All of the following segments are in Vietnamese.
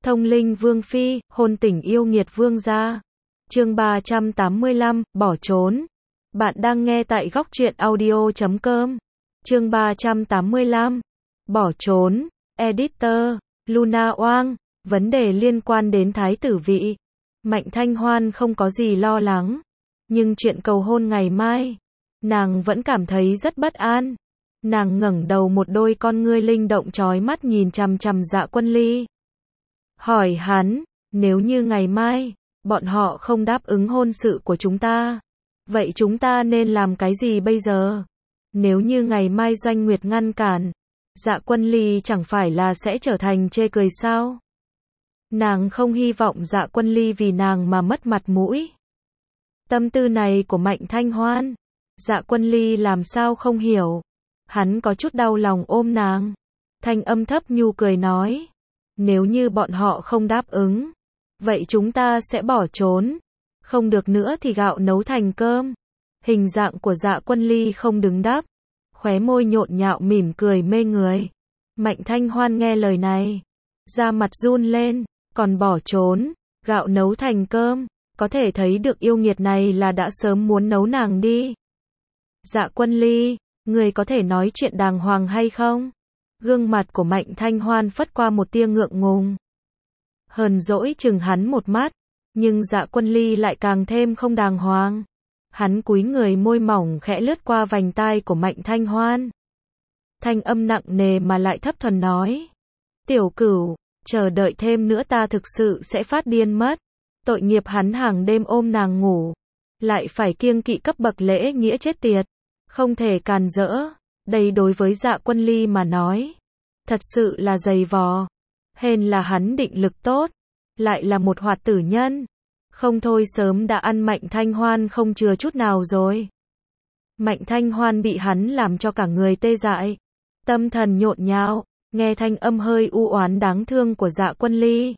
Thông linh vương phi, hôn tình yêu nghiệt vương gia. Chương 385, bỏ trốn. Bạn đang nghe tại góc truyện audio.com. Chương 385, bỏ trốn. Editor, Luna Oang. Vấn đề liên quan đến thái tử vị. Mạnh Thanh Hoan không có gì lo lắng. Nhưng chuyện cầu hôn ngày mai, nàng vẫn cảm thấy rất bất an. Nàng ngẩng đầu, một đôi con ngươi linh động chói mắt nhìn chằm chằm Dạ Quân Ly. Hỏi hắn, nếu như ngày mai, bọn họ không đáp ứng hôn sự của chúng ta, vậy chúng ta nên làm cái gì bây giờ? Nếu như ngày mai Doanh Nguyệt ngăn cản, Dạ Quân Ly chẳng phải là sẽ trở thành chê cười sao? Nàng không hy vọng Dạ Quân Ly vì nàng mà mất mặt mũi. Tâm tư này của Mạnh Thanh Hoan, Dạ Quân Ly làm sao không hiểu. Hắn có chút đau lòng ôm nàng. Thanh âm thấp nhu cười nói, nếu như bọn họ không đáp ứng, vậy chúng ta sẽ bỏ trốn. Không được nữa thì gạo nấu thành cơm. Hình dạng của Dạ Quân Ly không đứng đáp, khóe môi nhộn nhạo mỉm cười mê người. Mạnh Thanh Hoan nghe lời này, da mặt run lên, còn bỏ trốn, gạo nấu thành cơm, có thể thấy được yêu nghiệt này là đã sớm muốn nấu nàng đi. Dạ Quân Ly, người có thể nói chuyện đàng hoàng hay không? Gương mặt của Mạnh Thanh Hoan phất qua một tia ngượng ngùng. Hờn dỗi chừng hắn một mắt, nhưng Dạ Quân Ly lại càng thêm không đàng hoàng. Hắn cúi người, môi mỏng khẽ lướt qua vành tai của Mạnh Thanh Hoan. Thanh âm nặng nề mà lại thấp thuần nói, tiểu cửu, chờ đợi thêm nữa ta thực sự sẽ phát điên mất. Tội nghiệp hắn hàng đêm ôm nàng ngủ, lại phải kiêng kỵ cấp bậc lễ nghĩa chết tiệt, không thể càn rỡ. Đây đối với Dạ Quân Ly mà nói, thật sự là dày vò. Hèn là hắn định lực tốt, lại là một hoạt tử nhân. Không thôi sớm đã ăn Mạnh Thanh Hoan không chừa chút nào rồi. Mạnh Thanh Hoan bị hắn làm cho cả người tê dại, tâm thần nhộn nhạo, nghe thanh âm hơi u oán đáng thương của Dạ Quân Ly.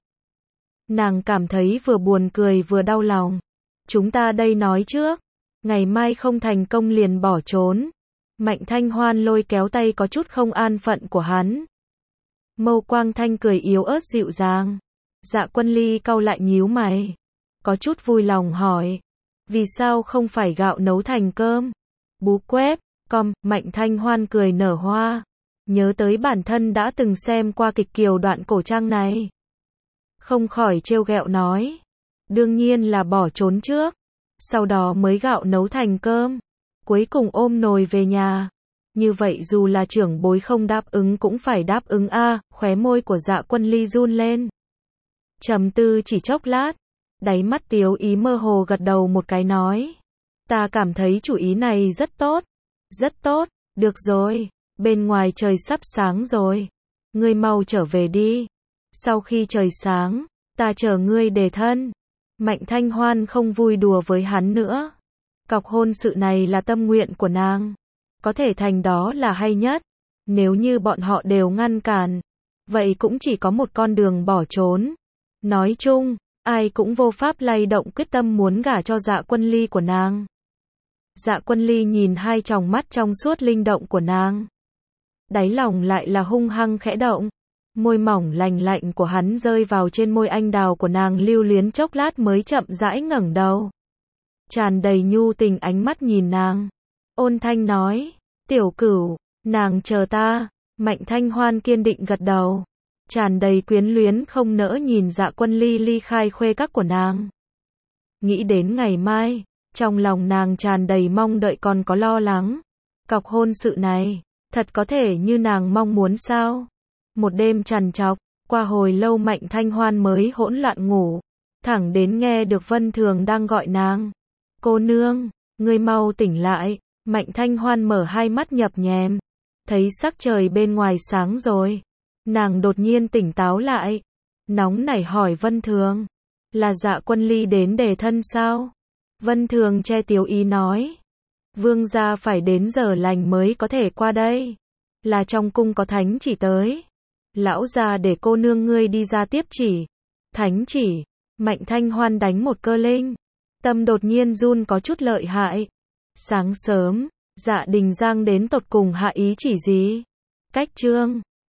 Nàng cảm thấy vừa buồn cười vừa đau lòng. Chúng ta đây nói trước, ngày mai không thành công liền bỏ trốn. Mạnh Thanh Hoan lôi kéo tay có chút không an phận của hắn. Mâu quang thanh cười yếu ớt dịu dàng. Dạ Quân Ly cau lại nhíu mày, có chút vui lòng hỏi, vì sao không phải gạo nấu thành cơm? Bú quép, Mạnh Thanh Hoan cười nở hoa, nhớ tới bản thân đã từng xem qua kịch Kiều đoạn cổ trang này, không khỏi trêu ghẹo nói, đương nhiên là bỏ trốn trước, sau đó mới gạo nấu thành cơm, cuối cùng ôm nồi về nhà. Như vậy dù là trưởng bối không đáp ứng cũng phải đáp ứng a. Khóe môi của Dạ Quân Ly run lên. Trầm tư chỉ chốc lát, đáy mắt Tiếu Ý mơ hồ gật đầu một cái nói, ta cảm thấy chủ ý này rất tốt. Rất tốt, được rồi, bên ngoài trời sắp sáng rồi, ngươi mau trở về đi. Sau khi trời sáng, ta chờ ngươi đề thân. Mạnh Thanh Hoan không vui đùa với hắn nữa. Cọc hôn sự này là tâm nguyện của nàng, có thể thành đó là hay nhất. Nếu như bọn họ đều ngăn cản, vậy cũng chỉ có một con đường bỏ trốn. Nói chung, ai cũng vô pháp lay động quyết tâm muốn gả cho Dạ Quân Ly của nàng. Dạ Quân Ly nhìn hai tròng mắt trong suốt linh động của nàng, đáy lòng lại là hung hăng khẽ động. Môi mỏng lành lạnh của hắn rơi vào trên môi anh đào của nàng, lưu luyến chốc lát mới chậm rãi ngẩng đầu, tràn đầy nhu tình ánh mắt nhìn nàng, ôn thanh nói, tiểu cửu, nàng chờ ta. Mạnh Thanh Hoan kiên định gật đầu, tràn đầy quyến luyến không nỡ nhìn Dạ Quân Ly ly khai khuê các của nàng. Nghĩ đến ngày mai, trong lòng nàng tràn đầy mong đợi còn có lo lắng. Cọc hôn sự này, thật có thể như nàng mong muốn sao? Một đêm trằn trọc, qua hồi lâu Mạnh Thanh Hoan mới hỗn loạn ngủ, thẳng đến nghe được Vân Thường đang gọi nàng. Cô nương, ngươi mau tỉnh lại. Mạnh Thanh Hoan mở hai mắt nhập nhèm, thấy sắc trời bên ngoài sáng rồi. Nàng đột nhiên tỉnh táo lại, nóng nảy hỏi Vân Thường, là Dạ Quân Ly đến đề thân sao? Vân Thường che Tiếu Ý nói, vương gia phải đến giờ lành mới có thể qua đây, là trong cung có thánh chỉ tới. Lão gia để cô nương ngươi đi ra tiếp chỉ. Thánh chỉ? Mạnh Thanh Hoan đánh một cơ linh, tâm đột nhiên run có chút lợi hại. Sáng sớm, Dạ Đình Giang đến tột cùng hạ ý chỉ gì? Cách chương